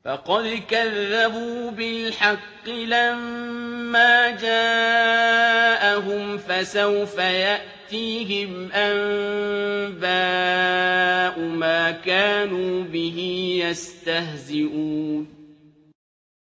فقد كذبوا بالحق لما جاءهم فسوف يأتيهم أنباء ما كانوا به يستهزئون